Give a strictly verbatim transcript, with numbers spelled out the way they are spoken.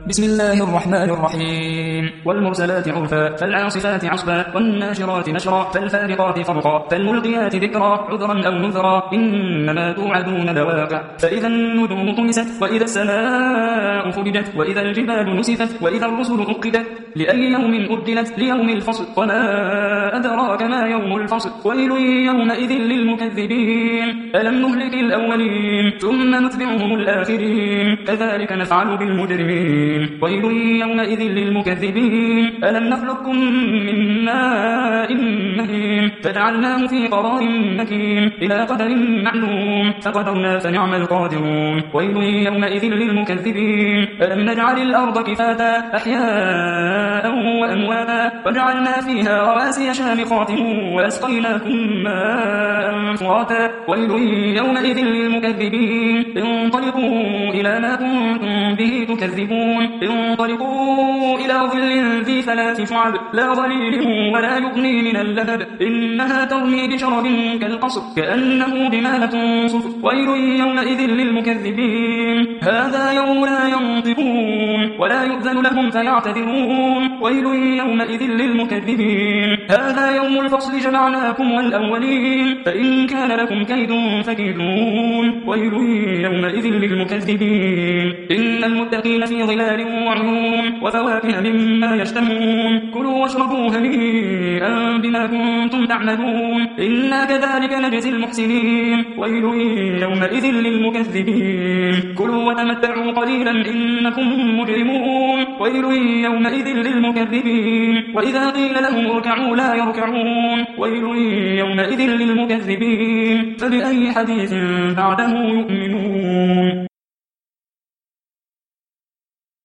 بسم الله الرحمن الرحيم. والمرسلات عرفا فالعاصفات عصفا والناشرات نشرا فالفارقات فرقا فالملقيات ذكرا عذرا أو نذرا إنما توعدون لواقع. فإذا النجوم طمست وإذا السماء فرجت وإذا الجبال نسفت وإذا الرسل أقتت لأي يوم أجلت ليوم الفصل وما أدراك ما يوم الفصل ويل يومئذ للمكذبين ألم نهلك الأولين ثم نتبعهم الآخرين كذلك نفعل بالمجرمين ويل يومئذ للمكذبين ألم نخلقكم من ماء مهين فجعلناه في قرار مكين إلى قدر معلوم فقدرنا فنعم القادرون ويل يومئذ للمكذبين ألم نجعل الأرض كفاتا أحياء وأمواتا وجعلنا فيها رواسي شامخات وأسقيناكم ماء فراتا ويل يومئذ للمكذبين انطلقوا إلى ما كنتم به تكذبون انطلقوا إلى ظل ذي ثلاث شعب لا ظليل ولا يغني من اللهب إنها ترمي بشرب كالقصر كأنه جمالة صفر ويل يومئذ للمكذبين هذا يوم لا ينطقون ولا يؤذن لهم فيعتذرون ويل يومئذ للمكذبين هذا يوم الفصل جمعناكم والأولين فإن كان لكم كيد فكيدون ويل يومئذ للمكذبين إن المتقين في ظلال وعيون وفواكه مما يشتهون كلوا واشربوا هنيئا بما كنتم تعملون إنا كذلك نجزي المحسنين ويل يومئذ للمكذبين كلوا وتمتعوا قليلا إنكم مجرمون ويل يومئذ للمكذبين وإذا قيل لهم اركعوا لا يركعون ويل يومئذ للمكذبين فبأي حديث بعده يؤمنون.